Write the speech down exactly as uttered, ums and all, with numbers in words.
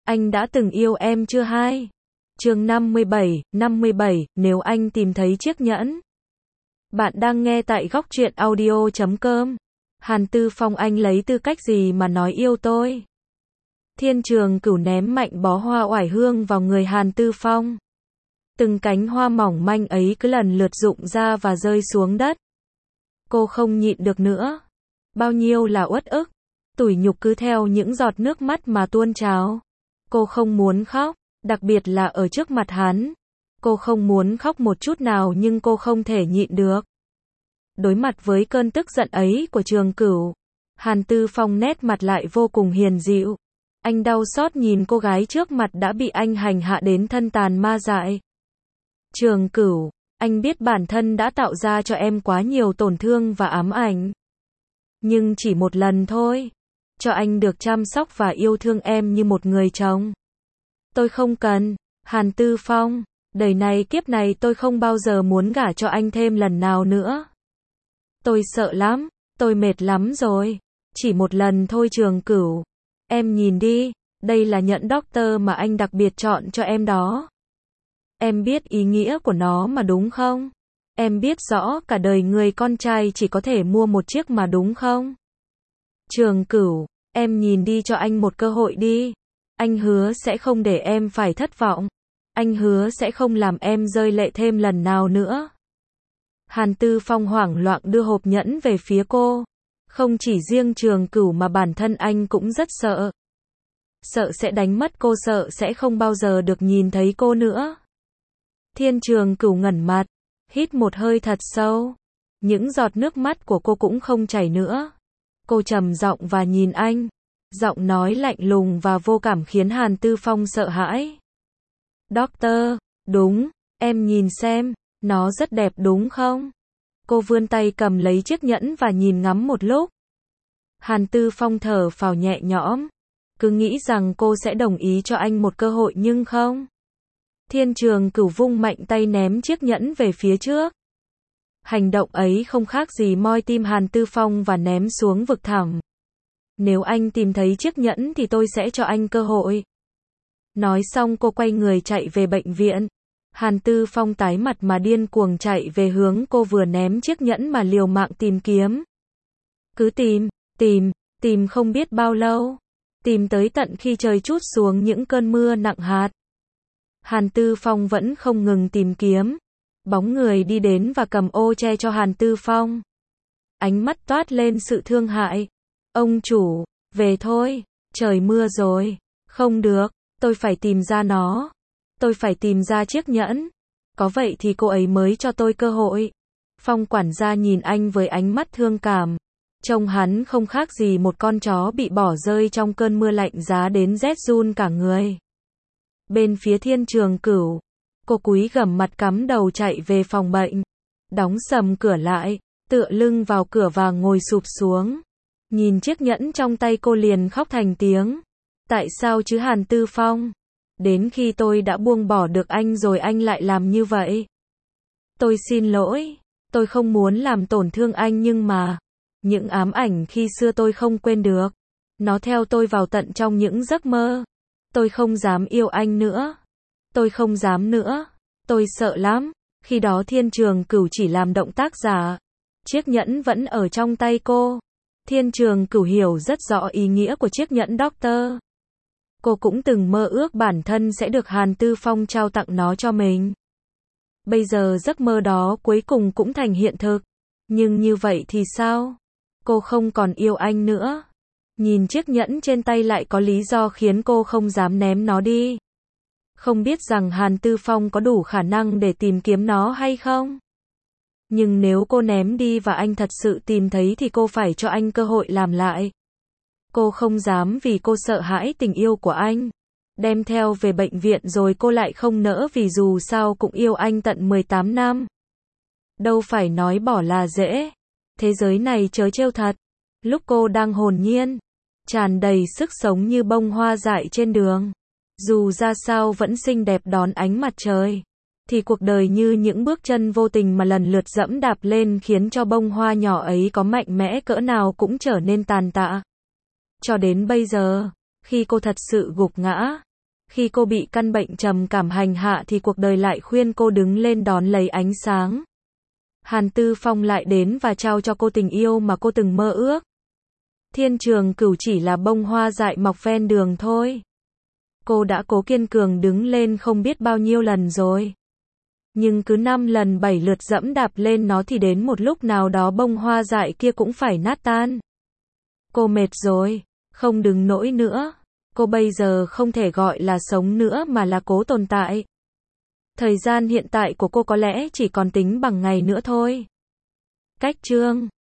Anh đã từng yêu em chưa hai? Chương năm mươi bảy, năm mươi bảy, nếu anh tìm thấy chiếc nhẫn. Bạn đang nghe tại góc truyện audio chấm com. Hàn Tư Phong, anh lấy tư cách gì mà nói yêu tôi? Thiên Trường Cửu ném mạnh bó hoa oải hương vào người Hàn Tư Phong. Từng cánh hoa mỏng manh ấy cứ lần lượt rụng ra và rơi xuống đất. Cô không nhịn được nữa. Bao nhiêu là uất ức, tủi nhục cứ theo những giọt nước mắt mà tuôn trào. Cô không muốn khóc, đặc biệt là ở trước mặt hắn. Cô không muốn khóc một chút nào nhưng cô không thể nhịn được. Đối mặt với cơn tức giận ấy của Trường Cửu, Hàn Tư Phong nét mặt lại vô cùng hiền dịu. Anh đau xót nhìn cô gái trước mặt đã bị anh hành hạ đến thân tàn ma dại. Trường Cửu, anh biết bản thân đã tạo ra cho em quá nhiều tổn thương và ám ảnh. Nhưng chỉ một lần thôi. Cho anh được chăm sóc và yêu thương em như một người chồng. Tôi không cần. Hàn Tư Phong, đời này kiếp này tôi không bao giờ muốn gả cho anh thêm lần nào nữa. Tôi sợ lắm, tôi mệt lắm rồi. Chỉ một lần thôi Trường Cửu. Em nhìn đi, đây là nhẫn doctor mà anh đặc biệt chọn cho em đó. Em biết ý nghĩa của nó mà đúng không? Em biết rõ cả đời người con trai chỉ có thể mua một chiếc mà đúng không? Trường Cửu, em nhìn đi, cho anh một cơ hội đi. Anh hứa sẽ không để em phải thất vọng. Anh hứa sẽ không làm em rơi lệ thêm lần nào nữa. Hàn Tư Phong hoảng loạn đưa hộp nhẫn về phía cô. Không chỉ riêng Trường Cửu mà bản thân anh cũng rất sợ. Sợ sẽ đánh mất cô, sợ sẽ không bao giờ được nhìn thấy cô nữa. Thiên Trường Cửu ngẩn mặt, hít một hơi thật sâu. Những giọt nước mắt của cô cũng không chảy nữa. Cô trầm giọng và nhìn anh. Giọng nói lạnh lùng và vô cảm khiến Hàn Tư Phong sợ hãi. Doctor, đúng, em nhìn xem, nó rất đẹp đúng không? Cô vươn tay cầm lấy chiếc nhẫn và nhìn ngắm một lúc. Hàn Tư Phong thở phào nhẹ nhõm. Cứ nghĩ rằng cô sẽ đồng ý cho anh một cơ hội nhưng không. Thiên Trường Cửu vung mạnh tay ném chiếc nhẫn về phía trước. Hành động ấy không khác gì moi tim Hàn Tư Phong và ném xuống vực thẳm. Nếu anh tìm thấy chiếc nhẫn thì tôi sẽ cho anh cơ hội. Nói xong cô quay người chạy về bệnh viện. Hàn Tư Phong tái mặt mà điên cuồng chạy về hướng cô vừa ném chiếc nhẫn mà liều mạng tìm kiếm. Cứ tìm, tìm, tìm không biết bao lâu. Tìm tới tận khi trời trút xuống những cơn mưa nặng hạt. Hàn Tư Phong vẫn không ngừng tìm kiếm. Bóng người đi đến và cầm ô che cho Hàn Tư Phong. Ánh mắt toát lên sự thương hại. Ông chủ, về thôi, trời mưa rồi. Không được, tôi phải tìm ra nó. Tôi phải tìm ra chiếc nhẫn. Có vậy thì cô ấy mới cho tôi cơ hội. Phong quản gia nhìn anh với ánh mắt thương cảm. Trông hắn không khác gì một con chó bị bỏ rơi trong cơn mưa lạnh giá đến rét run cả người. Bên phía Thiên Trường Cửu, cô cúi gằm mặt cắm đầu chạy về phòng bệnh. Đóng sầm cửa lại, tựa lưng vào cửa và ngồi sụp xuống. Nhìn chiếc nhẫn trong tay cô liền khóc thành tiếng. Tại sao chứ Hàn Tư Phong? Đến khi tôi đã buông bỏ được anh rồi anh lại làm như vậy. Tôi xin lỗi, tôi không muốn làm tổn thương anh nhưng mà, những ám ảnh khi xưa tôi không quên được. Nó theo tôi vào tận trong những giấc mơ. Tôi không dám yêu anh nữa. Tôi không dám nữa. Tôi sợ lắm. Khi đó Thiên Trường Cửu chỉ làm động tác giả. Chiếc nhẫn vẫn ở trong tay cô. Thiên Trường Cửu hiểu rất rõ ý nghĩa của chiếc nhẫn doctor. Cô cũng từng mơ ước bản thân sẽ được Hàn Tư Phong trao tặng nó cho mình. Bây giờ giấc mơ đó cuối cùng cũng thành hiện thực. Nhưng như vậy thì sao? Cô không còn yêu anh nữa. Nhìn chiếc nhẫn trên tay lại có lý do khiến cô không dám ném nó đi. Không biết rằng Hàn Tư Phong có đủ khả năng để tìm kiếm nó hay không? Nhưng nếu cô ném đi và anh thật sự tìm thấy thì cô phải cho anh cơ hội làm lại. Cô không dám vì cô sợ hãi tình yêu của anh. Đem theo về bệnh viện rồi cô lại không nỡ vì dù sao cũng yêu anh tận mười tám năm. Đâu phải nói bỏ là dễ. Thế giới này trớ trêu thật. Lúc cô đang hồn nhiên, tràn đầy sức sống như bông hoa dại trên đường. Dù ra sao vẫn xinh đẹp đón ánh mặt trời. Thì cuộc đời như những bước chân vô tình mà lần lượt dẫm đạp lên khiến cho bông hoa nhỏ ấy có mạnh mẽ cỡ nào cũng trở nên tàn tạ. Cho đến bây giờ, khi cô thật sự gục ngã, Khi cô bị căn bệnh trầm cảm hành hạ thì cuộc đời lại khuyên cô đứng lên đón lấy ánh sáng. Hàn Tư Phong lại đến và trao cho cô tình yêu mà cô từng mơ ước. Thiên Trường Cửu chỉ là bông hoa dại mọc ven đường thôi. Cô đã cố kiên cường đứng lên không biết bao nhiêu lần rồi. Nhưng cứ năm lần bảy lượt dẫm đạp lên nó thì đến một lúc nào đó bông hoa dại kia cũng phải nát tan. Cô mệt rồi, không đứng nổi nữa. Cô bây giờ không thể gọi là sống nữa mà là cố tồn tại. Thời gian hiện tại của cô có lẽ chỉ còn tính bằng ngày nữa thôi. Cách chương